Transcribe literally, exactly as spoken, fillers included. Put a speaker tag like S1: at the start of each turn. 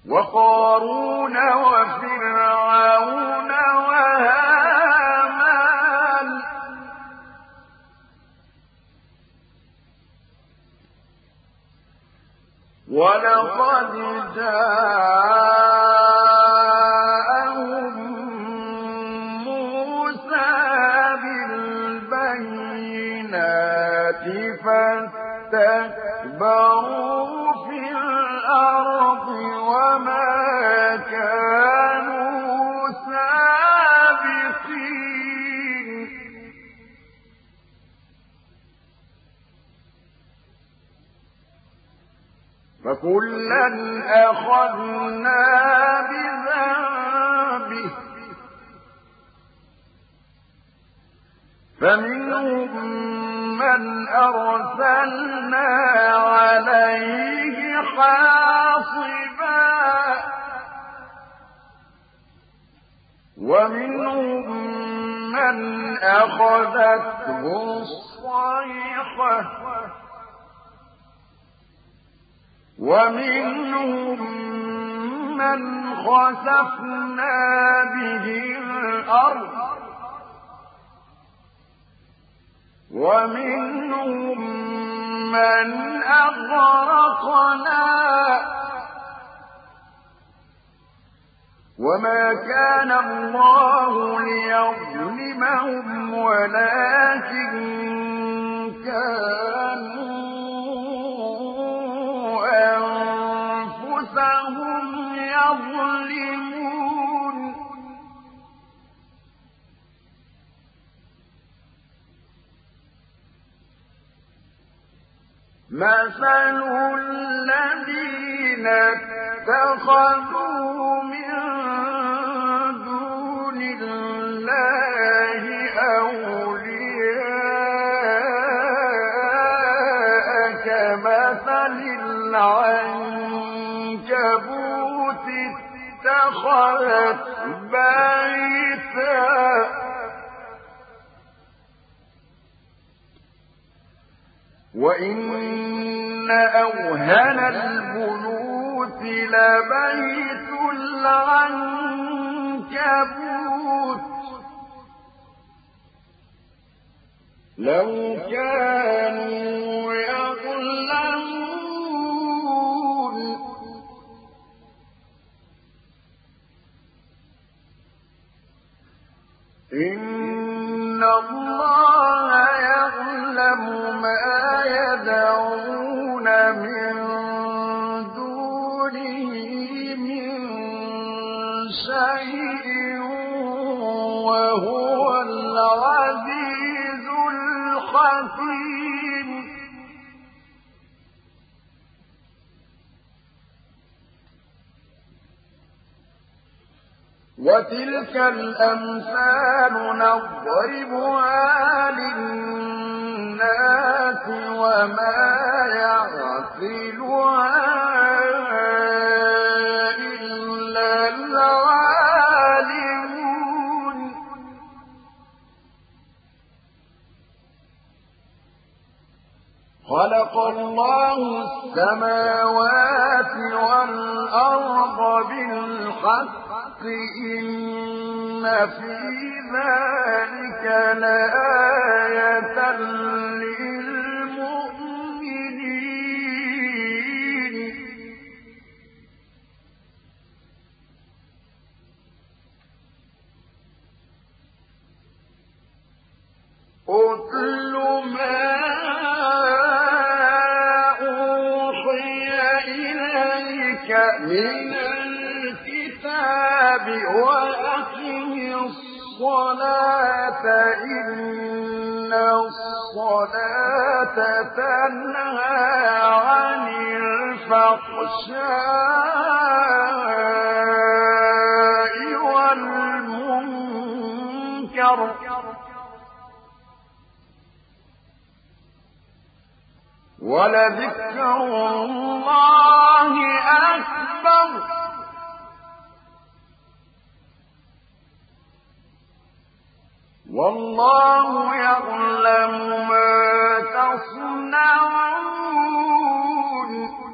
S1: وقارون وفرعون وهامان ولقد جاءهم موسى بالبينات فاستكبروا في الأرض وما كانوا سابقين فكلا أخذنا بذنبه فمنهم من أرسلنا عليه حاصبا ومنهم من أخذته الصيحة ومنهم من خسفنا به الأرض ومنهم من أغرقنا وما كان الله ليظلمهم ولكن كانوا أنفسهم يظلمون مثل الذين اتخذوا من دون الله أولياء كمثل العنكبوت اتخذت بيتا وإن أوهن البيوت لبيت العنكبوت لو كانوا يعلمون إن الله يعلم ما يدعون من دونه من شيء وهو العزيز الحكيم وتلك الأمثال نضربها للناس وما يعقلها إلا العالمون خلق الله السماوات والأرض بالحق إن في ذلك لآية للمؤمنين أتل ما أوحي إليك من وأقم الصلاة إن الصلاة تنهى عن الفحشاء والمنكر ولذكر الله أكبر والله يعلم ما تصنعون